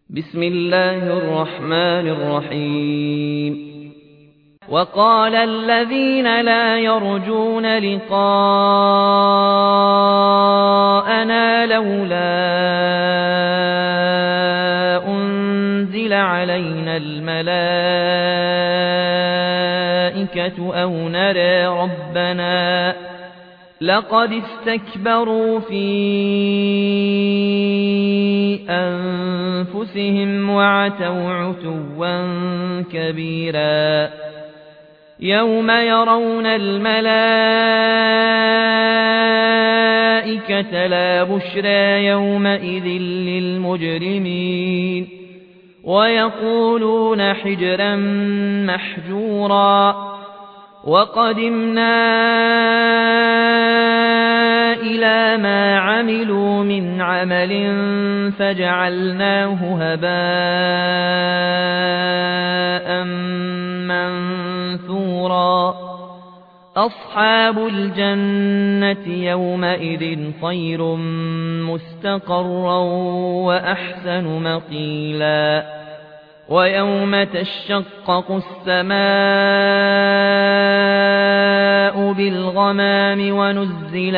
بسم الله الرحمن الرحيم وقال الذين لا يرجون لقاءنا لولا أنزل علينا الملائكة أو نرى ربنا لقد استكبروا في أنفسهم وعتوا عتوا كبيرا يوم يرون الملائكة لا بشرى يومئذ للمجرمين ويقولون حجرا محجورا وقدمنا إلى ما عملوا من عمل فجعلناه هباء منثورا أصحاب الجنة يومئذ خير مستقرا وأحسن مقيلا ويوم تشقق السماء بالغمام ونزل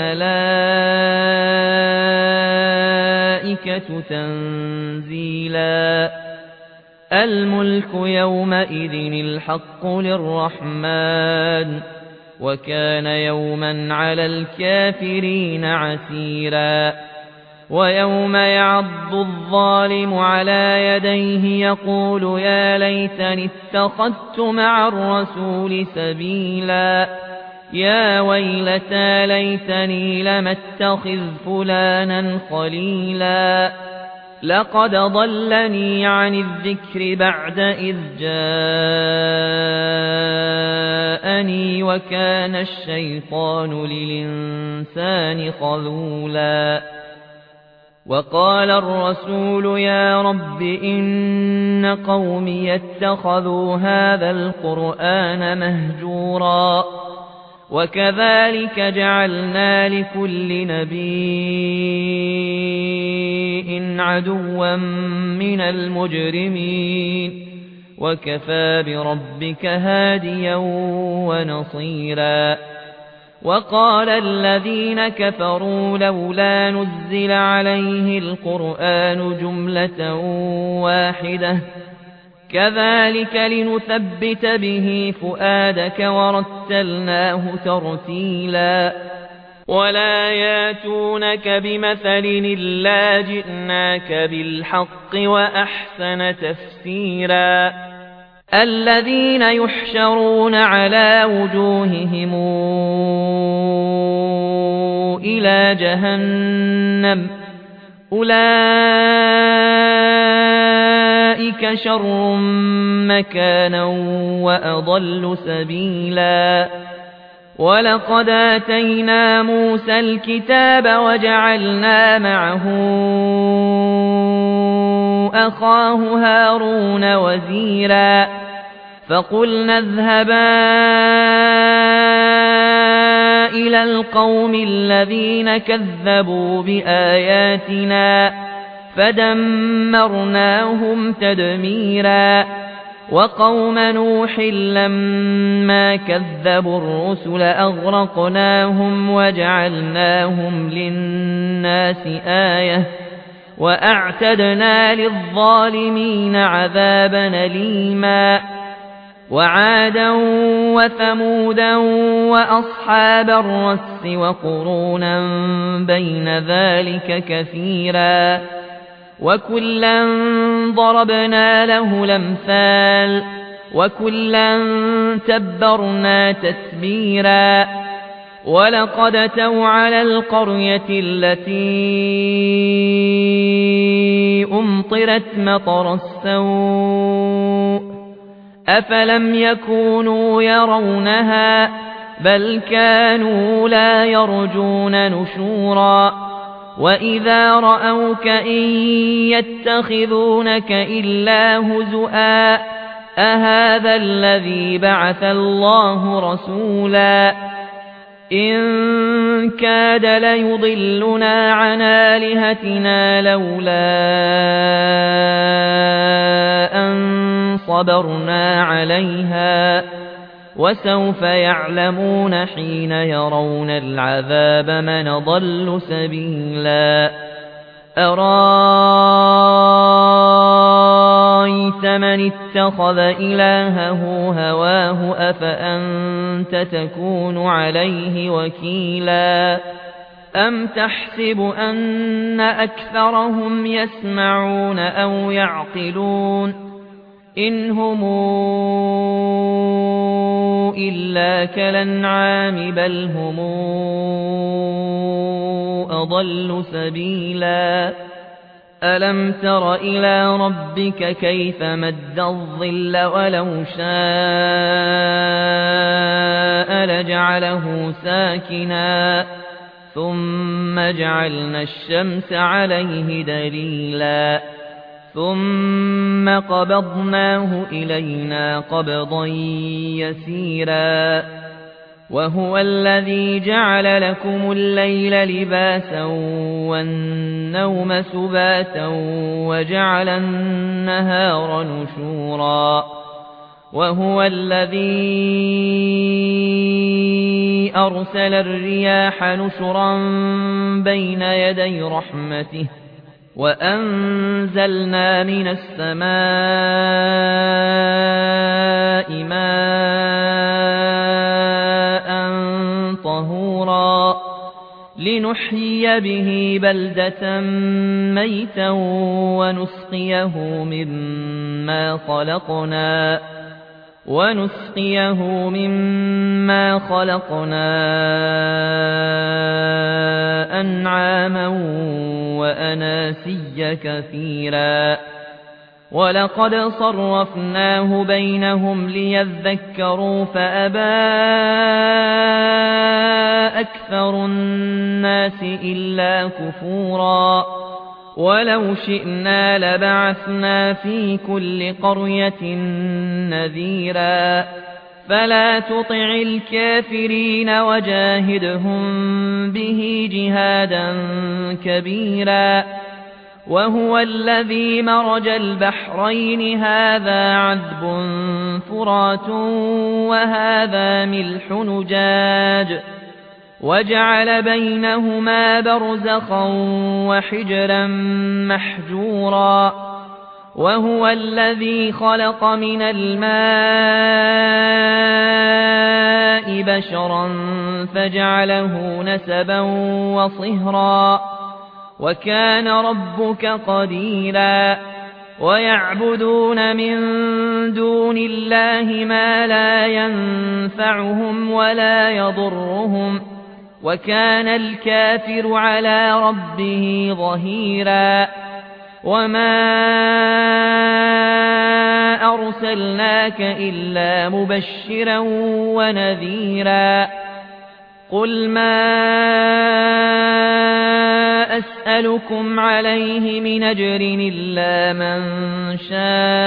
الملائكة تنزيلا الملك يومئذ الحق للرحمن وكان يوما على الكافرين عسيرا ويوم يعض الظالم على يديه يقول يا ليتني اتخذت مع الرسول سبيلا يا ويلتى ليتني لم اتخذ فلانا خليلا لقد ضلني عن الذكر بعد إذ جاءني وكان الشيطان للإنسان خذولا وقال الرسول يا رب إن قومي اتخذوا هذا القرآن مهجورا وكذلك جعلنا لكل نبي عدوا من المجرمين وكفى بربك هاديا ونصيرا وقال الذين كفروا لولا نزل عليه القرآن جملة واحدة كذلك لنثبت به فؤادك ورتلناه ترتيلا ولا ياتونك بمثل إلا جئناك بالحق وأحسن تفسيرا الذين يحشرون على وجوههم إلى جهنم أولئك شر مكانا وأضل سبيلا ولقد آتينا موسى الكتاب وجعلنا معه أخاه هارون وزيرا فقلنا اذهبا إلى القوم الذين كذبوا بآياتنا فدمرناهم تدميرا وقوم نوح لما كذبوا الرسل أغرقناهم وجعلناهم للناس آية وأعتدنا للظالمين عذابا أليما وعادا وثمودا وأصحاب الرس وقرونا بين ذلك كثيرا وكلا ضربنا له الأمثال وكلا تبرنا تتبيرا ولقد أتوا على القرية التي أمطرت مطر السوء أفلم يكونوا يرونها بل كانوا لا يرجون نشورا وإذا رأوك إن يتخذونك إلا هزؤا أهذا الذي بعث الله رسولا إن كاد ليضلنا عن آلهتنا لولا صبرنا عليها وسوف يعلمون حين يرون العذاب من ضل سبيلا أرأيت من اتخذ إلهه هواه أفأنت تكون عليه وكيلا أم تحسب أن أكثرهم يسمعون أو يعقلون إن هم إلا كالأنعام بل هم أضل سبيلا ألم تر إلى ربك كيف مد الظل ولو شاء لجعله ساكنا ثم جعلنا الشمس عليه دليلا ثم قبضناه إلينا قبضا يسيرا وهو الذي جعل لكم الليل لباسا والنوم سباتا وجعل النهار نشورا وهو الذي أرسل الرياح نشرا بين يدي رحمته وأنزلنا من السماء ماء طهورا لنحيي به بلدة ميتا ونسقيه مما خلقنا أنعاما وأناسيا كثيرا ولقد صرفناه بينهم ليذكروا فأبى أكثر الناس إلا كفورا ولو شئنا لبعثنا في كل قرية نذيرا فلا تطع الكافرين وجاهدهم به جهادا كبيرا وهو الذي مرج البحرين هذا عذب فرات وهذا ملح نجاج وجعل بينهما برزخا وحجرا محجورا وهو الذي خلق من الماء بشرا فجعله نسبا وصهرا وكان ربك قديرا ويعبدون من دون الله ما لا ينفعهم ولا يضرهم وكان الكافر على ربه ظهيرا وما أرسلناك إلا مبشرا ونذيرا قل ما أسألكم عليه من أجر إلا من شاء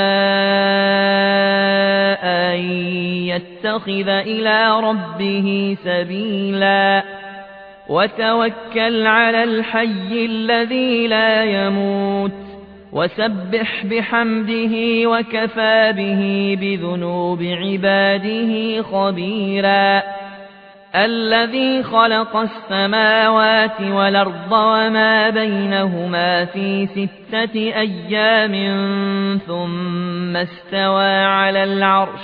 أن يتخذ إلى ربه سبيلا وتوكل على الحي الذي لا يموت وسبح بحمده وكفى به بذنوب عباده خبيرا الذي خلق السماوات والأرض وما بينهما في 6 أيام ثم استوى على العرش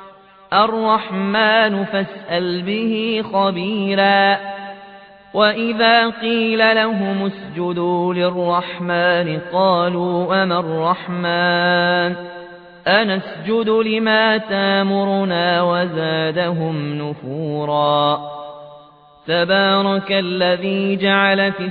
الرحمن فاسأل به خبيرا وإذا قيل لهم اسجدوا للرحمن قالوا أما الرحمن أنسجد لما تامرنا وزادهم نفورا تبارك الذي جعل في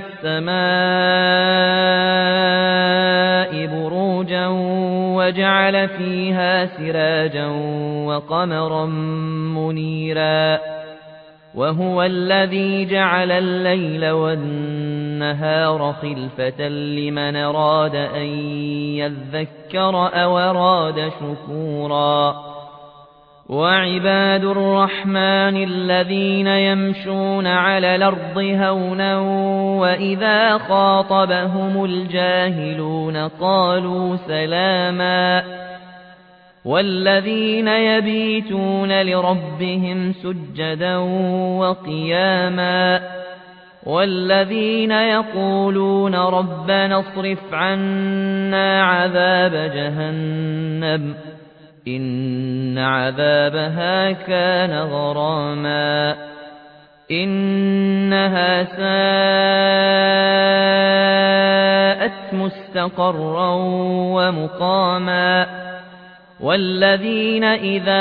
السماء بروجا وجعل فيها سراجا وقمرا منيرا وهو الذي جعل الليل والنهار خلفة لمن أراد أن يذكر أو أراد شكورا وعباد الرحمن الذين يمشون على الأرض هونا وإذا خاطبهم الجاهلون قالوا سلاما والذين يبيتون لربهم سجدا وقياما والذين يقولون ربنا اصرف عنا عذاب جهنم إن عذابها كان غراما إنها ساءت مستقرا ومقاما والذين إذا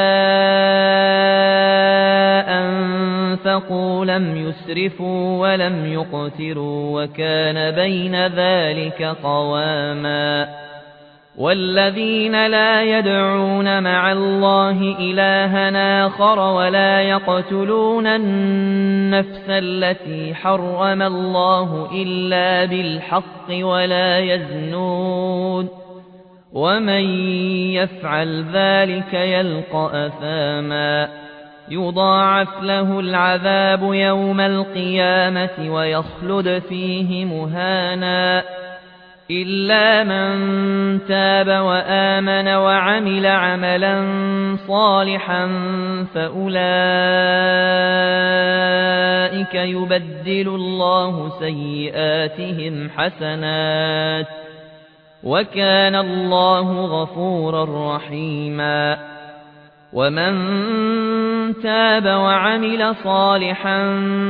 أنفقوا لم يسرفوا ولم يقتروا وكان بين ذلك قواما والذين لا يدعون مع الله إلها آخر ولا يقتلون النفس التي حرم الله إلا بالحق ولا يزنون ومن يفعل ذلك يلقى أثاما يضاعف له العذاب يوم القيامة ويخلد فيه مهانا إلا من تاب وآمن وعمل عملا صالحا فأولئك يبدل الله سيئاتهم حسنات وكان الله غفورا رحيما ومن تاب وعمل صالحا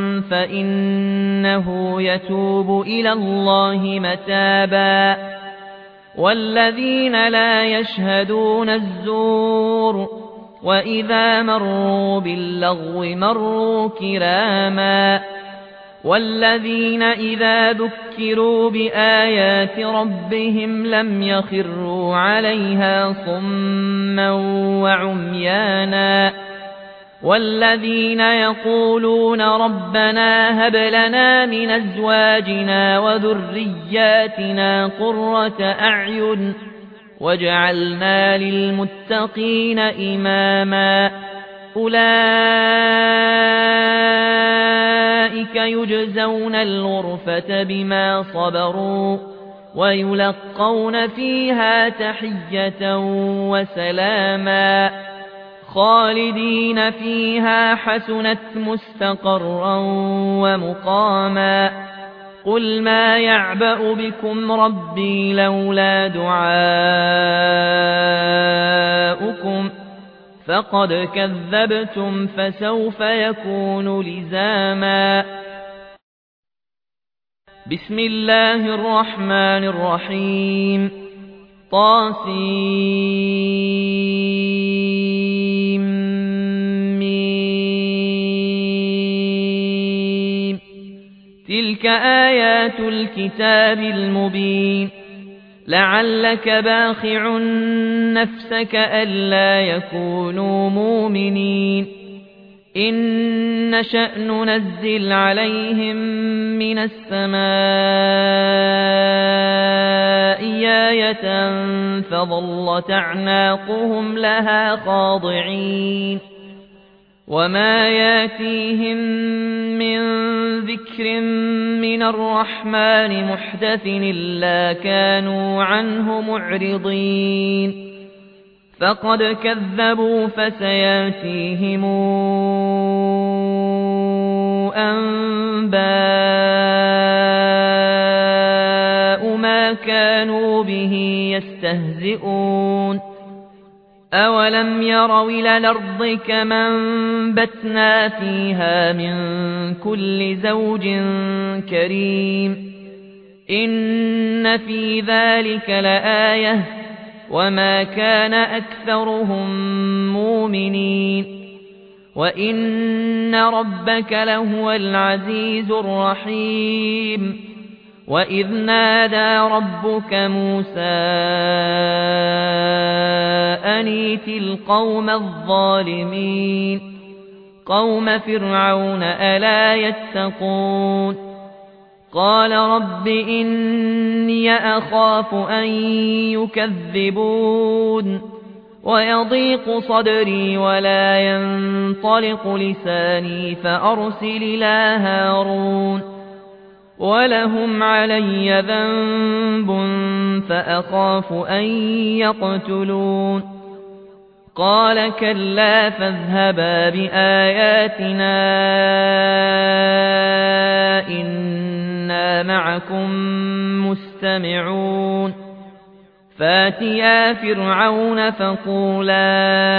فإنه يتوب إلى الله متابا والذين لا يشهدون الزور وإذا مروا باللغو مروا كراما والذين إذا ذكروا بآيات ربهم لم يخروا عليها صما وعميانا والذين يقولون ربنا هب لنا من أزواجنا وذرياتنا قرة أعين واجعلنا للمتقين إماما أولئك يجزون الغرفة بما صبروا ويلقون فيها تحية وسلاما خالدين فيها حسنت مستقرا ومقاما قل ما يعبأ بكم ربي لولا دعاؤكم فقد كذبتم فسوف يكون لزاما بسم الله الرحمن الرحيم طاسيم تلك آيات الكتاب المبين لعلك باخع نفسك ألا يكونوا مؤمنين إن نشأ ننزل عليهم من السماء آية فظلت أعناقهم لها خاضعين وما ياتيهم من ذكر من الرحمن محدث إلا كانوا عنه معرضين فقد كذبوا فسياتيهم أنباء ما كانوا به يستهزئون أولم يروا إلى الأرض كما أنبتنا فيها من كل زوج كريم إن في ذلك لآية وما كان أكثرهم مؤمنين وإن ربك لهو العزيز الرحيم وإذ نادى ربك موسى أن ائت القوم الظالمين قوم فرعون ألا يتقون قال رب إني أخاف أن يكذبون ويضيق صدري ولا ينطلق لساني فأرسل إلى هارون ولهم علي ذنب فأخاف أن يقتلون قال كلا فاذهبا بآياتنا إنا معكم مستمعون فاتيا فرعون فقولا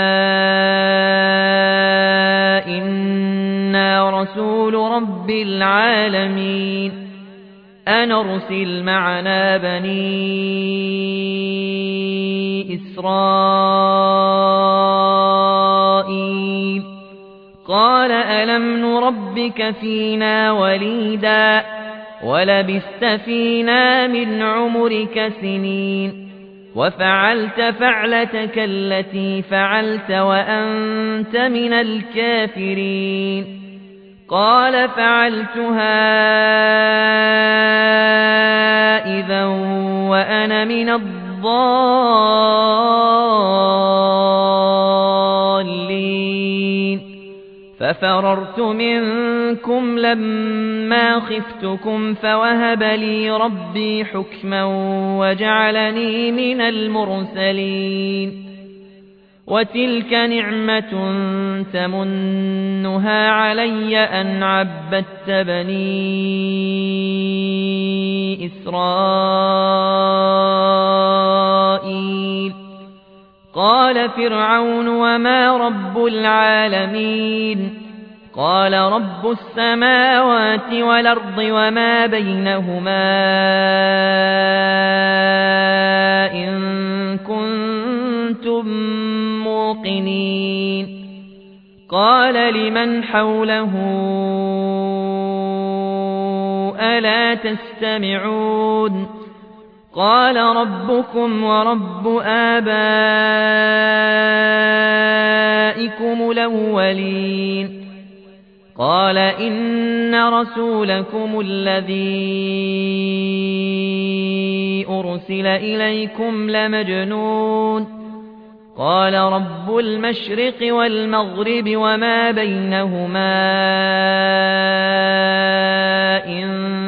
إنا رسول رب العالمين أن أرسل معنا بني إسرائيل قال ألم نربك فينا وليدا ولبثت فينا من عمرك سنين وفعلت فعلتك التي فعلت وأنت من الكافرين قال فعلتها إذا وأنا من الضالين ففررت منكم لما خفتكم فوهب لي ربي حكما وجعلني من المرسلين وتلك نعمة تمنها علي أن عبدت بني إسرائيل قال فرعون وما رب العالمين قال رب السماوات والأرض وما بينهما إن كنتم موقنين قال لمن حوله ألا تستمعون قال ربكم ورب آبائكم الأولين قال إن رسولكم الذي أرسل إليكم لمجنون قال رب المشرق والمغرب وما بينهما إن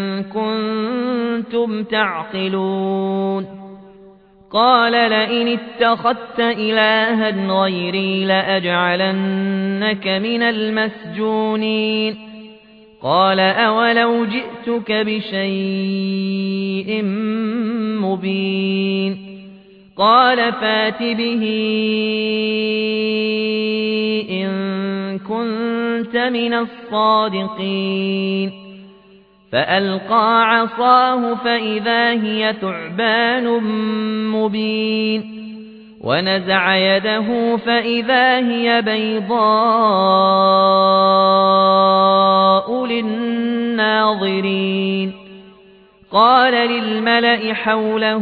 كنتم تعقلون قال لئن اتخذت إلها غيري لأجعلنك من المسجونين قال أولو جئتك بشيء مبين قال فات به إن كنت من الصادقين فألقى عصاه فإذا هي ثعبان مبين ونزع يده فإذا هي بيضاء للناظرين قال للملأ حوله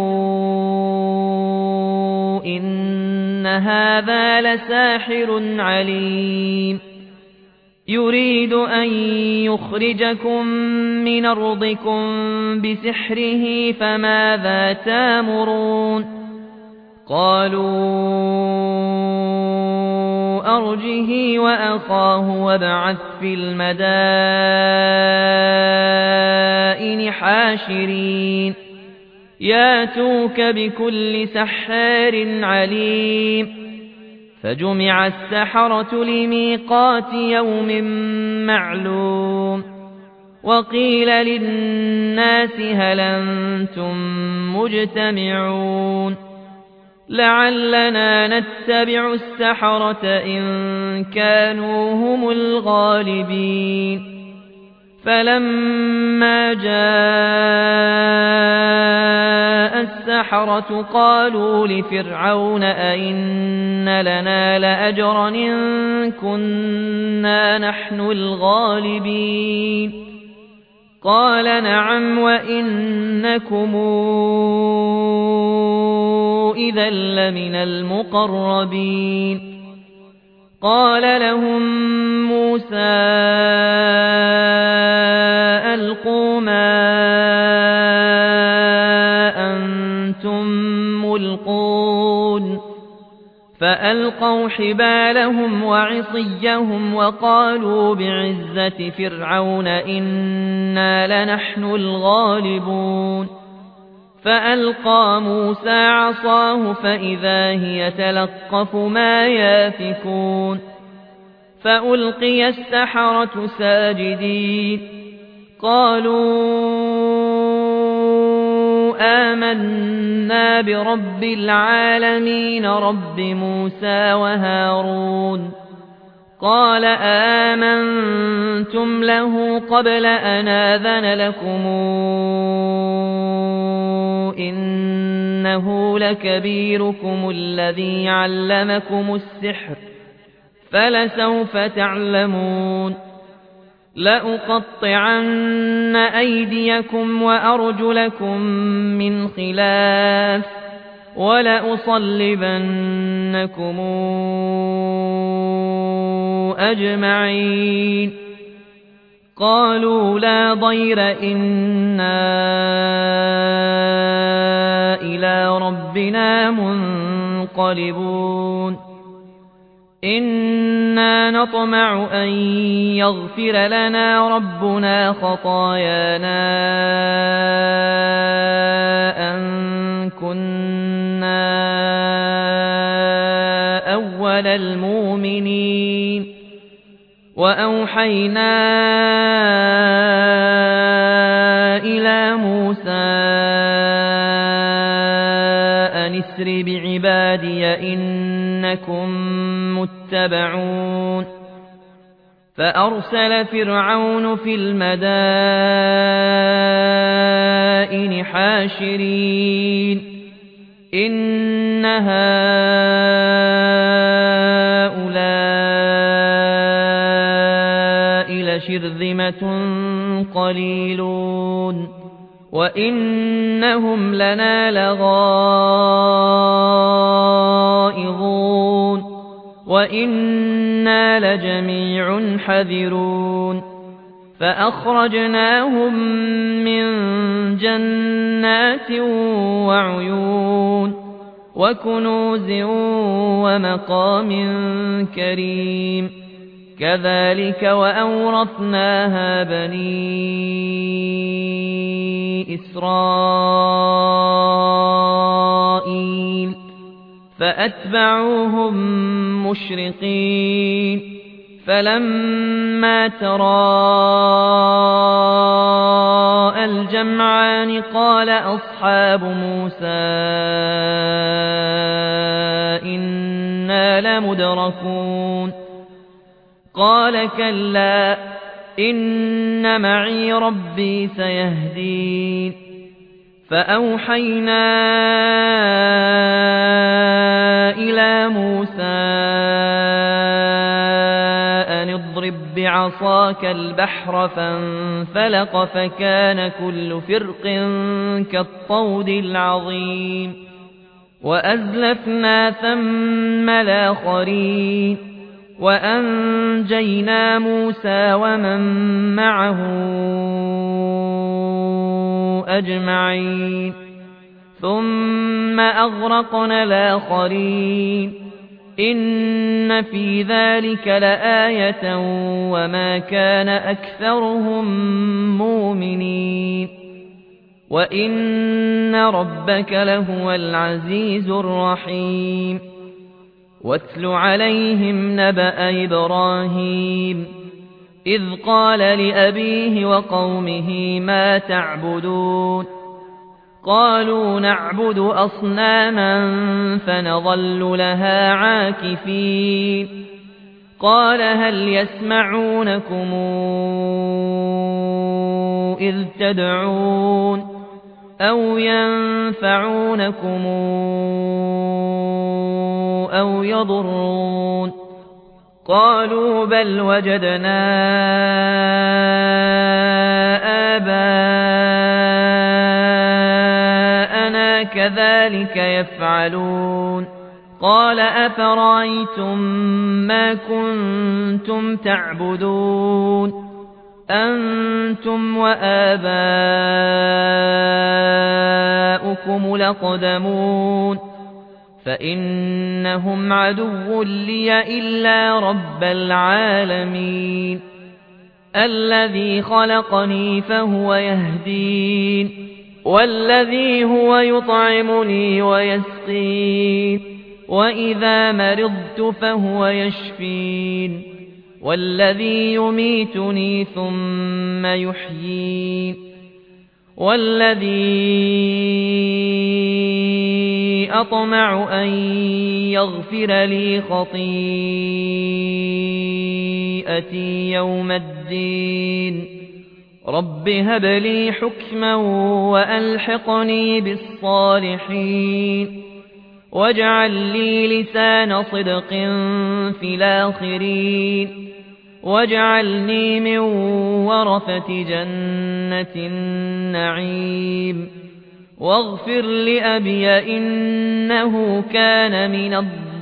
إن هذا لساحر عليم يريد أن يخرجكم من أرضكم بسحره فماذا تأمرون قالوا أرجه وأخاه وابعث في المدائن حاشرين ياتوك بكل سحار عليم فجمع السحرة لميقات يوم معلوم وقيل للناس هل أنتم مجتمعون لعلنا نتبع السحرة إن كانوا هم الغالبين فلما جاء السحرة قالوا لفرعون أئن لنا لأجرا إن كنا نحن الغالبين قال نعم وإنكم إذا لمن المقربين قال لهم موسى ألقوا ما أنتم ملقون فألقوا حبالهم وعصيهم وقالوا بعزة فرعون إنا لنحن الغالبون فألقى موسى عصاه فإذا هي تلقف ما يافكون فألقي السحرة ساجدين قالوا آمنا برب العالمين رب موسى وهارون قال آمنتم له قبل أن آذن لكم إنه لكبيركم الذي علمكم السحر فلسوف تعلمون لأقطعن أيديكم وأرجلكم من خلاف ولأصلبنكم أجمعين قالوا لا ضير إنا إلى ربنا منقلبون إنا نطمع أن يغفر لنا ربنا خطايانا أن كنا أول المؤمنين وأوحينا إلى موسى أن اسر بعبادي إنكم متبعون فأرسل فرعون في المدائن حاشرين إن هؤلاء لشرذمة قليلون وإنهم لنا لغائظون وإنا لجميع حذرون فأخرجناهم من جنات وعيون وكنوز ومقام كريم كذلك وأورثناها بني إسرائيل فأتبعوهم مشرقين فلما تراءى الجمعان قال أصحاب موسى إنا لمدركون قال كلا إن معي ربي سيهدين فأوحينا إلى موسى أن اضرب بعصاك البحر فانفلق فكان كل فرق كالطود العظيم وأزلفنا ثم الآخرين وأنجينا موسى ومن معه أجمعين ثم أغرقنا الآخرين إن في ذلك لآية وما كان أكثرهم مؤمنين وإن ربك لهو العزيز الرحيم واتل عليهم نبأ إبراهيم إذ قال لأبيه وقومه ما تعبدون قالوا نعبد أصناما فنظل لها عاكفين قال هل يسمعونكم إذ تدعون أو ينفعونكم أو يضرون قالوا بل وجدنا آباءنا كذلك يفعلون قال أفرأيتم ما كنتم تعبدون أنتم وآباؤكم الأقدمون فإنهم عدو لي إلا رب العالمين الذي خلقني فهو يهدين والذي هو يطعمني ويسقين وإذا مرضت فهو يشفين والذي يميتني ثم يحيين والذي أطمع أن يغفر لي خطيئتي يوم الدين رب هب لي حكما وألحقني بالصالحين واجعل لي لسان صدق في الآخرين واجعلني من ورثة جنة النعيم واغفر لأبي إنه كان من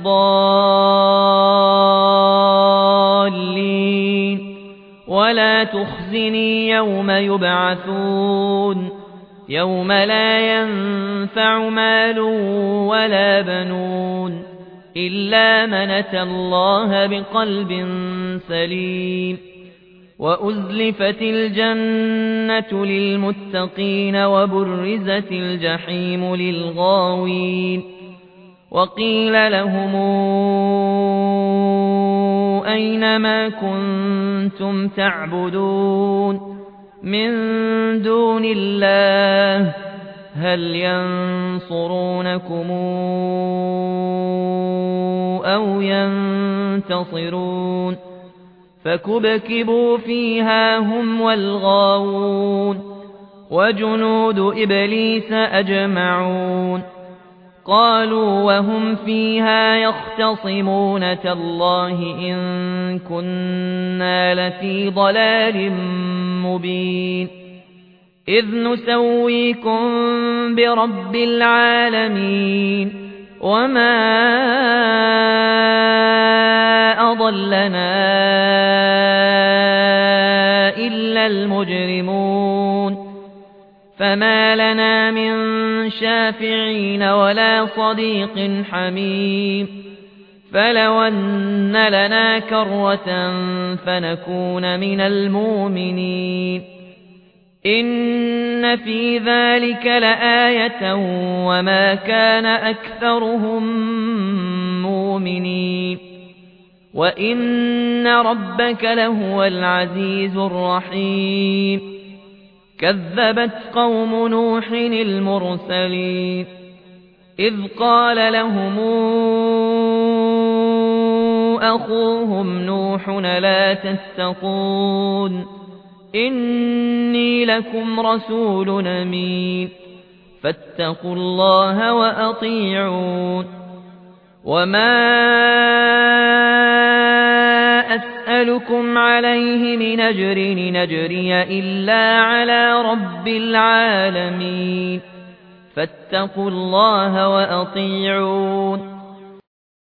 الضالين ولا تخزني يوم يبعثون يوم لا ينفع مال ولا بنون إلا من أتى الله بقلب سليم وأزلفت الجنة للمتقين وبرزت الجحيم للغاوين وقيل لهم أين ما كنتم تعبدون من دون الله هل ينصرونكم أو ينتصرون فكبكبوا فيها هم والغاوون وجنود إبليس أجمعون قالوا وهم فيها يختصمون تالله إن كنا لفي ضلال مبين إذ نسويكم برب العالمين وما أضلنا إلا المجرمون فما لنا من شافعين ولا صديق حميم فلو أن لنا كرة فنكون من المؤمنين إن في ذلك لآية وما كان أكثرهم مؤمنين وإن ربك لهو العزيز الرحيم كذبت قوم نوح المرسلين إذ قال لهم أخوهم نوح لا تتقون إني لكم رسول أمين فاتقوا الله وأطيعون وما أسألكم عليه من أجر نجري إلا على رب العالمين فاتقوا الله وأطيعون